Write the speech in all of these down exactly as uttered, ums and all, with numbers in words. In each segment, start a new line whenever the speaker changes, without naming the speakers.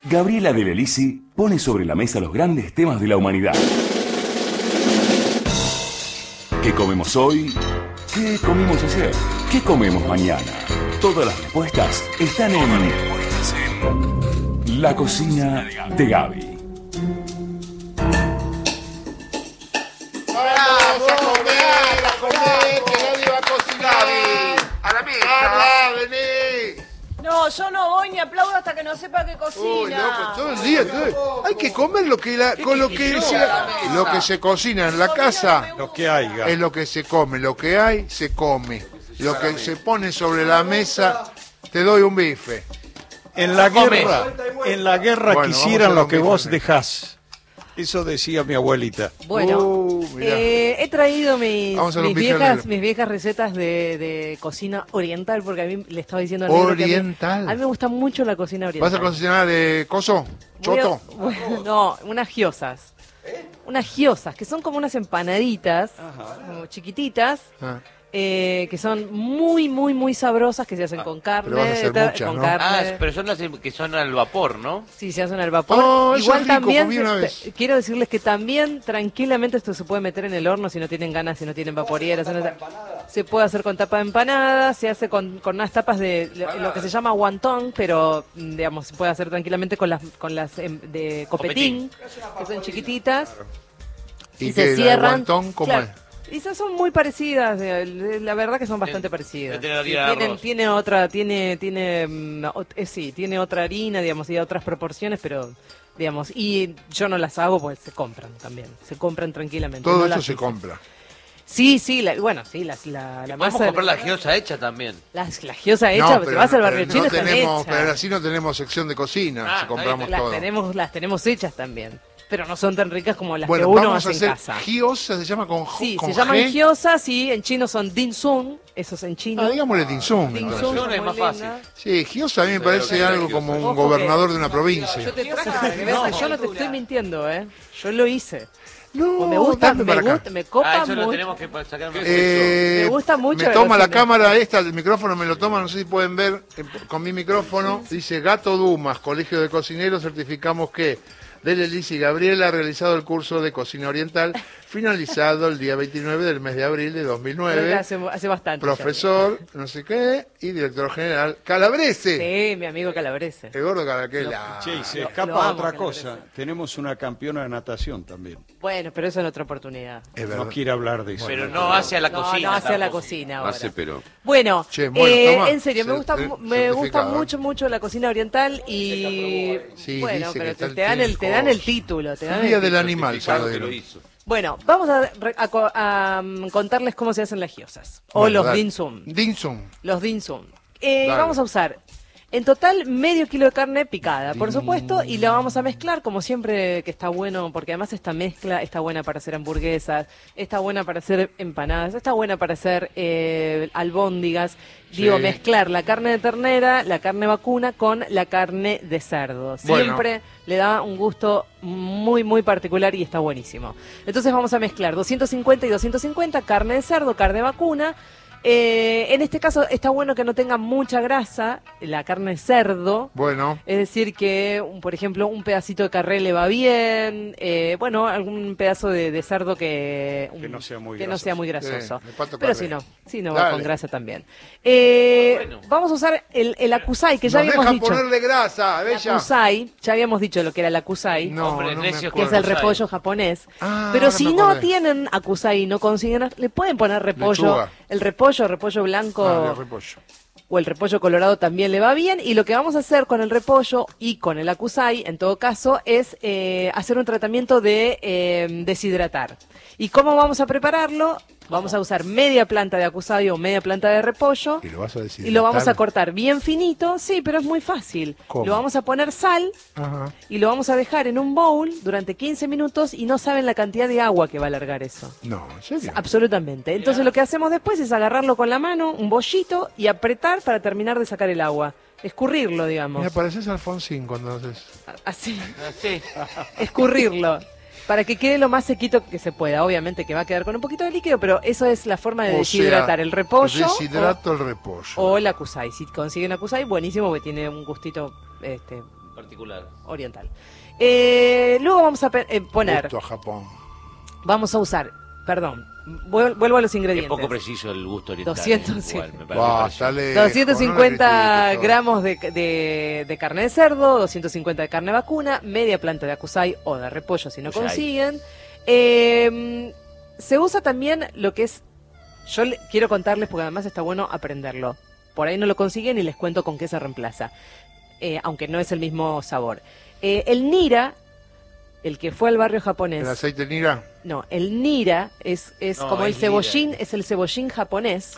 Gabriela Del Elisi pone sobre la mesa los grandes temas de la humanidad. ¿Qué comemos hoy? ¿Qué comimos ayer? ¿Qué comemos mañana? Todas las respuestas están en La Cocina de Gaby.
¡Vamos a comer, a comer, que Gaby va a cocinar! ¡A la mesa! ¡Habla, vení!
No, yo no voy ni aplaudo hasta que no sepa que cocina.
Uy, loco, todo el día. Todo... Hay que comer lo que, la, con lo que, se, lo que se cocina en la casa.
Lo que haya.
Es lo que se come. Lo que hay, se come. Lo que se pone sobre la mesa, te doy un bife.
En la guerra, en la guerra
Bueno,
quisieran
vamos a
lo que
lo
vos
mismo.
dejás. Eso decía mi abuelita.
Bueno,
Uh, mirá.
eh, he traído mis,
Vamos a los
mis,
bifes
viejas,
negros.
mis viejas recetas de, de cocina oriental, porque a mí le estaba diciendo a Negro que a mí-
Oriental.
A mí, me gusta mucho la cocina oriental.
¿Vas a cocinar eh, coso?
Voy a-
¿Choto?
bueno, no, unas giosas. Unas giosas, que son como unas empanaditas, como chiquititas,
Ah.
eh, que son muy, muy, muy sabrosas, que se hacen con carne.
pero van a ser
ta-
muchas,
con
¿no?
carne.
Ah, pero son las que son al vapor, ¿no?
Sí, se hacen al vapor.
Oh, eso
Igual
es rico,
también,
comí una
se-
vez.
te- quiero decirles que también tranquilamente esto se puede meter en el horno si no tienen ganas, si no tienen vaporieras. si no te- se puede hacer con tapa de empanada, se hace con, con unas tapas de lo, lo que se llama wonton, pero mm, digamos se puede hacer tranquilamente con las con las em, de copetín, que son chiquititas
¿Y,
y,
que
se
la
cierran.
guantón cómo
Claro.
es?
Y esas son muy parecidas, eh, la verdad que son bastante parecidas.
tiene
Sí,
harina de
tienen-
arroz.
tiene otra, tiene, tiene, mm, ot- eh, sí, tiene otra harina, digamos, y otras proporciones, pero, digamos, y yo no las hago porque se compran también, se compran tranquilamente.
Todo
no
esto
las
se
hice.
compra.
Sí, sí, la- bueno, sí, las, la, la
Podemos
masa,
comprar la giosa hecha también.
las, la giosa hecha,
No,
te
pero
vas al
no-
barrio
pero
chino,
no
están
tenemos,
hechas.
pero así no tenemos sección de cocina,
Ah,
si compramos
las
todo.
tenemos, las tenemos hechas también, pero no son tan ricas como las
Bueno,
que uno
vamos a
hace en
hacer
casa.
gyoza, se llama con,
Sí,
con
se llaman
G.
giosas, sí, en chino son dim sum, esos en chino.
Ah, digámosle dim sum,
Dim
entonces.
sum
Sum es
son
más
muy
fácil.
lindas.
Sí, gyoza a mí me
Sí,
parece
lo que
algo
es
como un
Ojo
gobernador
que-
de una provincia.
Yo te traje para que veas que yo no te estoy mintiendo, ¿eh? Yo lo hice.
No,
me gusta,
dame
me
para acá.
gusta, me copa
Ah, eso
mucho.
lo tenemos que sacar.
Eh,
Me gusta mucho
Me
la
toma la
cocina.
cámara esta, el micrófono me lo toma, no sé si pueden ver eh, con mi micrófono. Dice Gato Dumas, Colegio de Cocineros, certificamos que Del Elisi y Gabriela ha realizado el curso de cocina oriental, finalizado el día veintinueve del mes de abril de dos mil nueve.
Hace, hace bastante. ya.
Profesor, no sé qué, y director general Calabrese.
Sí, mi amigo Calabrese.
El gordo Caraquela.
Che, y se
Lo-
escapa
lo amo,
otra
que
cosa. Tenemos una campeona de natación también.
Bueno, pero eso en otra oportunidad.
Es verdad.
No quiere hablar de eso.
Pero no hacia la
No,
cocina.
no hacia la
tampoco.
cocina ahora.
Hace, pero...
Bueno,
Che, bueno,
eh,
toma.
en serio, me
Cer-
gusta,
cer-
mu- me gusta
certificado, ¿eh?
mucho, mucho la cocina oriental y
Sí,
bueno,
dice que
pero
está
te,
el
te dan el, te dan el
coso.
título, te dan
El día
el
del
título.
animal, se lo
Certificado que lo
dieron.
hizo.
Bueno, vamos a, re- a co- a, mm, contarles cómo se hacen las giosas o
Bueno,
los
dale.
dim sum.
Dim sum.
Los dim sum. Eh,
Dale.
vamos a usar en total medio kilo de carne picada, por supuesto, y la vamos a mezclar como siempre, que está bueno, porque además esta mezcla está buena para hacer hamburguesas, está buena para hacer empanadas, está buena para hacer eh, albóndigas. Digo,
Sí.
mezclar la carne de ternera, la carne vacuna con la carne de cerdo.
Bueno.
Siempre le da un gusto muy, muy particular y está buenísimo. Entonces vamos a mezclar doscientos cincuenta y doscientos cincuenta, carne de cerdo, carne vacuna. Eh, en este caso está bueno que no tenga mucha grasa, la carne de cerdo.
Bueno,
Es decir, que, un- por ejemplo, un pedacito de carré le va bien, eh, bueno, algún pedazo de, de cerdo que,
Que no sea muy
que no
grasoso.
sea muy grasoso.
Sí, el pato
Pero
carré.
si no, si no va
Dale.
con grasa también. Eh,
Bueno.
Vamos a usar el, el acusai, que ya
nos
habíamos
deja
dicho.
ponerle grasa,
El
bella.
acusai, ya habíamos dicho lo que era el acusai.
No,
Hombre,
no me
necio,
Que es
acuerdo.
el
Acusai.
repollo japonés.
Ah,
Pero
ahora
si
me
no
acordé.
tienen acusai y no consiguen, le pueden poner repollo.
Lechuga.
El repollo, repollo blanco
Ah, de repollo.
o el repollo colorado también le va bien. Y lo que vamos a hacer con el repollo y con el acusai, en todo caso, es eh, hacer un tratamiento de eh, deshidratar. ¿Y cómo vamos a prepararlo? Vamos a usar media planta de acusai o media planta de repollo.
Y lo vas a decir.
Y lo vamos a cortar bien finito, sí, pero es muy fácil.
¿Cómo?
Lo vamos a poner sal
Ajá.
y lo vamos a dejar en un bowl durante quince minutos y no saben la cantidad de agua que va a alargar eso.
No, ¿en serio?
Absolutamente. Entonces lo que hacemos después es agarrarlo con la mano, un bollito, y apretar para terminar de sacar el agua. Escurrirlo, digamos.
Me pareces Alfonsín cuando haces.
Así,
Sí.
escurrirlo. Para que quede lo más sequito que se pueda. Obviamente que va a quedar con un poquito de líquido, pero eso es la forma de
O
deshidratar
sea,
el repollo.
Deshidrato el repollo.
O, o el acusai. Si consiguen acusai, buenísimo, porque tiene un gustito este,
particular.
oriental. Eh, luego vamos a pe- eh, poner,
Gusto a Japón.
vamos a usar, perdón, vuel- vuelvo a los
Es
ingredientes.
poco preciso el gusto oriental.
doscientos,
eh, igual,
sí.
me parece
Bah,
parecido.
está lejos,
doscientos
no
cincuenta
la critiques,
gramos de, de- de carne de cerdo, doscientos cincuenta de carne vacuna, media planta de acusai o de repollo si no
Acusai.
consiguen. Eh, se usa también lo que es, yo le- quiero contarles porque además está bueno aprenderlo. Por ahí no lo consiguen y les cuento con qué se reemplaza, eh, aunque no es el mismo sabor. Eh, el nira, el que fue al barrio
¿El
japonés,
aceite nira?
no, el nira es, es
No,
como el
es
cebollín,
nira.
es el cebollín japonés.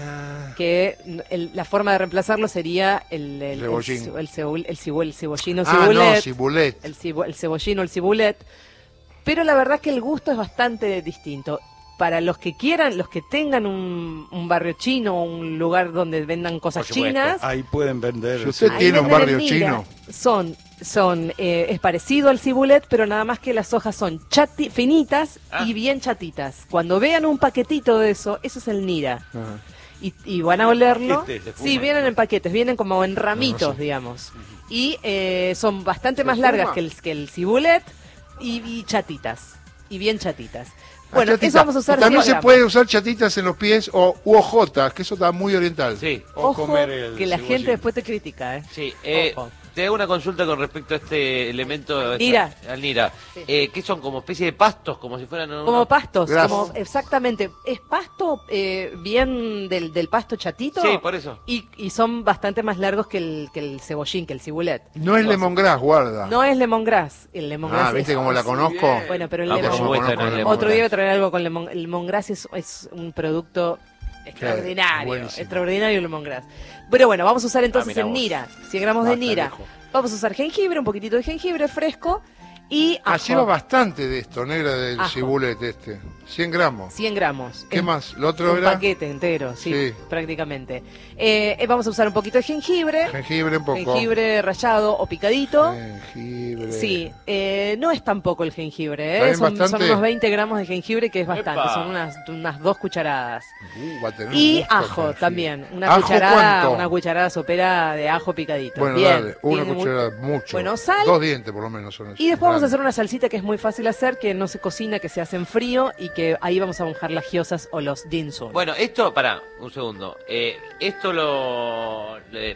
Que el- la forma de reemplazarlo sería el el, el,
Cebollín.
el, cebul- el cibu- el cebollino
Ah, no,
cibulet,
cibulet.
el, cibu- el cebollino, el cibulet. Pero la verdad que el gusto es bastante distinto. Para los que quieran, los que tengan un, un barrio chino, un lugar donde vendan cosas
Por supuesto.
chinas,
Ahí pueden vender.
Si usted
ahí
tiene un
venden el
barrio
nira.
chino.
Son, son, eh, es parecido al cibulet, pero nada más que las hojas son chati, finitas
Ah.
y bien chatitas. Cuando vean un paquetito de eso, eso es el nira.
Ajá.
Y, y van a olerlo.
Paquetes de
Sí,
fuma.
vienen en paquetes, vienen como en ramitos,
No, no sé.
digamos. Y eh, son bastante
¿Se
más
fuma?
largas que el, que el cibulet y, y chatitas. Y bien chatitas.
Ah,
Bueno,
chatita.
eso vamos a usar
Y también
cien
se
gramos.
puede usar chatitas en los pies o u ojotas, que eso está muy oriental.
Sí,
O
Ojo,
comer el
que la
cebollín.
gente después te critica, ¿eh?
sí. Eh,
Ojo.
te hago una consulta con respecto a este elemento.
Nira.
esta- al nira.
Sí.
Eh, ¿Qué son? ¿Como especie de pastos? Como si fueran... unos-
Como pastos,
Grasa.
como exactamente. Es pasto eh, bien del, del pasto chatito.
Sí, por eso.
Y, y son bastante más largos que el, que el cebollín, que el cibulet.
No es lemongrass, guarda.
No es lemongrass. El lemongrass
ah, ¿viste
es-
cómo la conozco?
Bueno, pero el
Ah,
lemon-
por supuesto,
Conozco
no es
el
lemon.
Otro día voy a traer algo con lemon. El lemongrass es, es un producto extraordinario.
buenísimo.
Extraordinario el lemongrass. Pero bueno, vamos a usar entonces
Ah, mirá
el
vos.
nira. cien gramos de
Basta,
nira.
viejo.
Vamos a usar jengibre, un poquitito de jengibre fresco y
Ah,
ajo.
lleva bastante de esto, negra, del
Ajo.
cibulet este. cien gramos.
cien gramos.
¿Qué
Es
más? ¿Lo otro
un
era?
paquete entero, sí,
Sí.
prácticamente. Eh, eh, vamos a usar un poquito de jengibre.
Jengibre un poco.
Jengibre rallado o picadito.
Jengibre.
Sí, eh, no es tampoco el jengibre,
Está
¿eh?
bien,
son, son
bastante.
unos veinte gramos de jengibre, que es bastante,
¡Epa!
son unas, unas dos cucharadas.
Uh, va a tener un
Y
gusto el
ajo
jengibre.
también, una
¿Ajo
cucharada,
cuánto?
una cucharada sopera de ajo picadito.
Bueno,
Bien,
dale, una
tiene mu-
cucharada, mucho.
Bueno, sal.
Dos dientes por lo menos son esos.
Y después vamos a
Grandes.
hacer una salsita que es muy fácil hacer, que no se cocina, que se hace en frío y que ahí vamos a mojar las gyozas o los dinsun.
Bueno, esto, pará, un segundo. Eh, esto lo... le-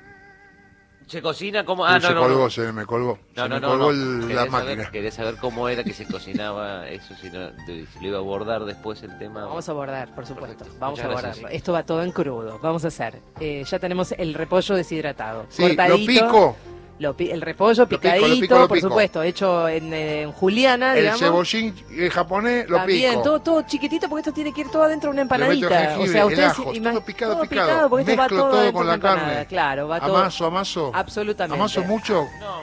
¿Se cocina como...? Ah,
Uy,
no,
se
no,
colgó,
no.
se me colgó.
No,
se
no,
me
no,
colgó
no.
el-
Quería
la
saber-
máquina.
Quería saber cómo era que se cocinaba eso, si, no, si lo iba a abordar después el tema.
Vamos a abordar, por supuesto.
Perfecto.
Vamos a
Muchas
abordarlo.
gracias.
Esto va todo en crudo. Vamos a hacer. eh, ya tenemos el repollo deshidratado.
Sí, lo
cortadito.
pico.
Lo pi- el repollo
pico, lo
picadito,
pico, lo
por
pico.
supuesto, hecho en, eh, en juliana,
El
digamos.
cebollín eh, japonés lo
También,
pico.
todo, todo chiquitito porque esto tiene que ir todo adentro de una
Le meto
empanadita.
jengibre,
O sea,
el
ustedes
ajo,
ima-
todo picado,
todo
picado.
porque esto va
Mezclo
todo,
todo
dentro
con
de
la
una empanada.
carne.
Claro, va todo.
Amaso, amaso.
Absolutamente.
Amaso mucho.
No.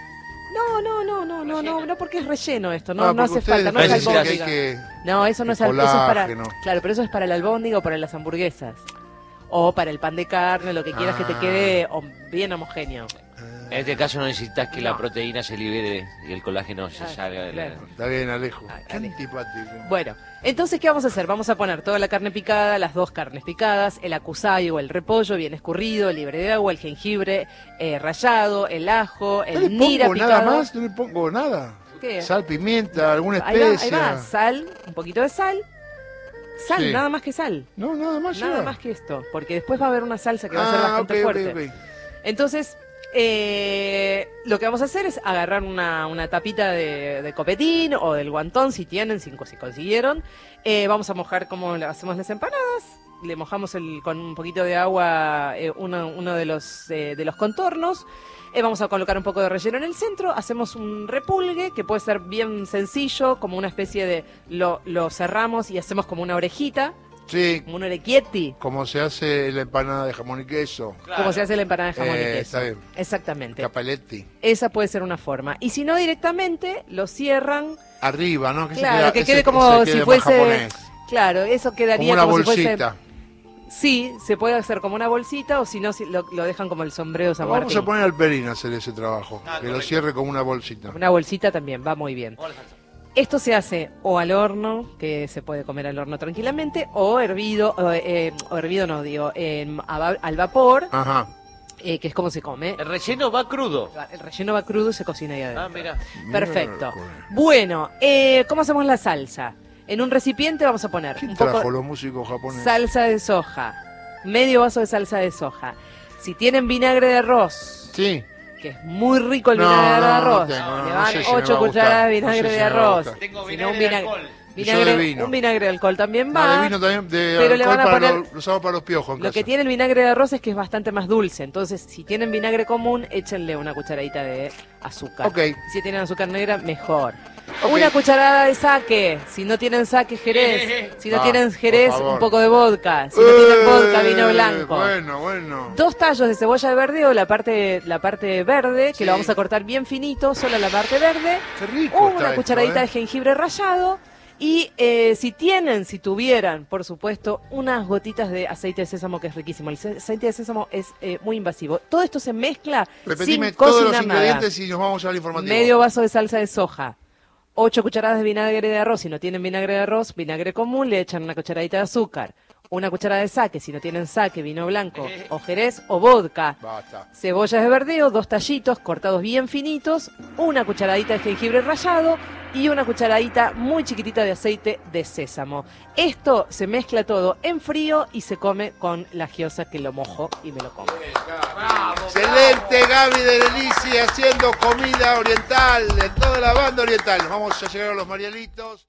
No, no, no, no, no, no, no, porque es relleno esto, no,
Ah,
no
porque
hace falta,
ustedes
no es
dicen que hay
albóndiga.
que-
No, eso no
el
es, al- eso es para,
colágeno.
claro, pero eso es para el albóndiga o para las hamburguesas. O para el pan de carne, lo que quieras que te
Ah.
quede hom- bien homogéneo.
En este caso no necesitas que la
No.
proteína se libere y el colágeno se
Ah,
salga de la...
claro.
Está bien, Alejo.
Ah,
Qué
Alejo.
antipático.
Bueno, entonces, ¿qué vamos a hacer? Vamos a poner toda la carne picada, las dos carnes picadas, el acusai o el repollo bien escurrido, libre de agua, el jengibre eh, rallado, el ajo,
¿No
el
le
nira
pongo nada
picado.
más? ¿No le pongo nada?
¿Qué?
Sal, pimienta, alguna
Ahí va, ahí
especia.
va, sal, un poquito de sal. Sal,
Sí.
nada más que sal.
No, nada más
Nada
lleva.
más que esto, porque después va a haber una salsa que va a ser
Ah,
bastante
ok, ok,
fuerte.
ok.
Entonces, eh, lo que vamos a hacer es agarrar una, una tapita de, de copetín o del guantón, si tienen, si, si consiguieron. Eh, vamos a mojar como le hacemos las empanadas. Le mojamos el, con un poquito de agua eh, uno, uno de los, eh, de los contornos. Eh, vamos a colocar un poco de relleno en el centro. Hacemos un repulgue que puede ser bien sencillo, como una especie de... Lo, lo cerramos y hacemos como una orejita,
Sí,
como un orequietti.
como se hace la empanada de jamón y queso.
Como se hace la empanada de jamón y
Eh,
queso.
está bien.
Exactamente.
Capaletti.
Esa puede ser una forma. Y si no, directamente lo cierran.
Arriba, ¿no? Que se
Claro,
queda-
que
ese-
quede como
ese
si
quede más
fuese.
japonés.
Claro, eso
Como
quedaría
una
como si
bolsita.
fuese. Sí, se puede hacer como una bolsita o si no, si lo, lo dejan como el sombrero de San
Vamos
Martín.
a poner al Perín a hacer ese trabajo.
Ah,
que lo
correcto.
cierre como una bolsita.
Una bolsita también, va muy bien.
Hola, salsa.
Esto se hace o al horno, que se puede comer al horno tranquilamente, o hervido, o, eh, o hervido no, digo, en- a va- al vapor.
Ajá.
eh, que es como se come.
El relleno va crudo.
El relleno va crudo y se cocina ahí adentro.
Ah, mira.
Perfecto. Bueno, eh, ¿cómo hacemos la salsa? En un recipiente vamos a poner
¿Quién
un
trajo
poco
los músicos japoneses?
salsa de soja, medio vaso de salsa de soja. Si tienen vinagre de arroz,
Sí.
que es muy rico el
No,
vinagre de
no, no
arroz,
tengo, no,
le
no
van
sé si me
ocho
va a gustar.
cucharadas de
No
vinagre
sé si
de
me va a
arroz.
gustar.
Tengo
Si
vinagre
no, un
de
vinagre,
alcohol.
Y yo
vinagre-
de vino.
un vinagre de alcohol también va.
No, de vino también, de
pero le
alcohol
van a
para
poner-
los, lo usamos para los piojos en
Lo
casa.
que tiene el vinagre de arroz es que es bastante más dulce. Entonces, si tienen vinagre común, échenle una cucharadita de azúcar.
Ok.
Si tienen azúcar negra, mejor.
Ok.
Una cucharada de sake. Si no tienen sake, jerez. Si no
Ah,
tienen
por
jerez,
favor.
un poco de vodka. Si no tienen vodka, vino
Eh,
blanco.
Bueno, bueno.
Dos tallos de cebolla verde o la parte, la parte verde, que
Sí.
lo vamos a cortar bien finito, solo la parte verde.
Qué rico
Una
está esto,
cucharadita
¿eh?
de jengibre rallado. Y eh, si tienen, si tuvieran, por supuesto, unas gotitas de aceite de sésamo, que es riquísimo. El ce- aceite de sésamo es eh, muy invasivo. Todo esto se mezcla
Repetime
sin
todos los
cocinar nada.
ingredientes y nos vamos al informativo.
Medio vaso de salsa de soja. Ocho cucharadas de vinagre de arroz. Si no tienen vinagre de arroz, vinagre común, le echan una cucharadita de azúcar. Una cucharada de sake. Si no tienen sake, vino blanco, o jerez, o vodka.
Basta.
Cebollas de verdeo, dos tallitos cortados bien finitos, una cucharadita de jengibre rallado y una cucharadita muy chiquitita de aceite de sésamo. Esto se mezcla todo en frío y se come con la giosa, que lo mojo y me lo como.
Excelente, Gaby de Lelisi haciendo comida oriental de toda la banda oriental. Nos vamos a llegar a los Marielitos.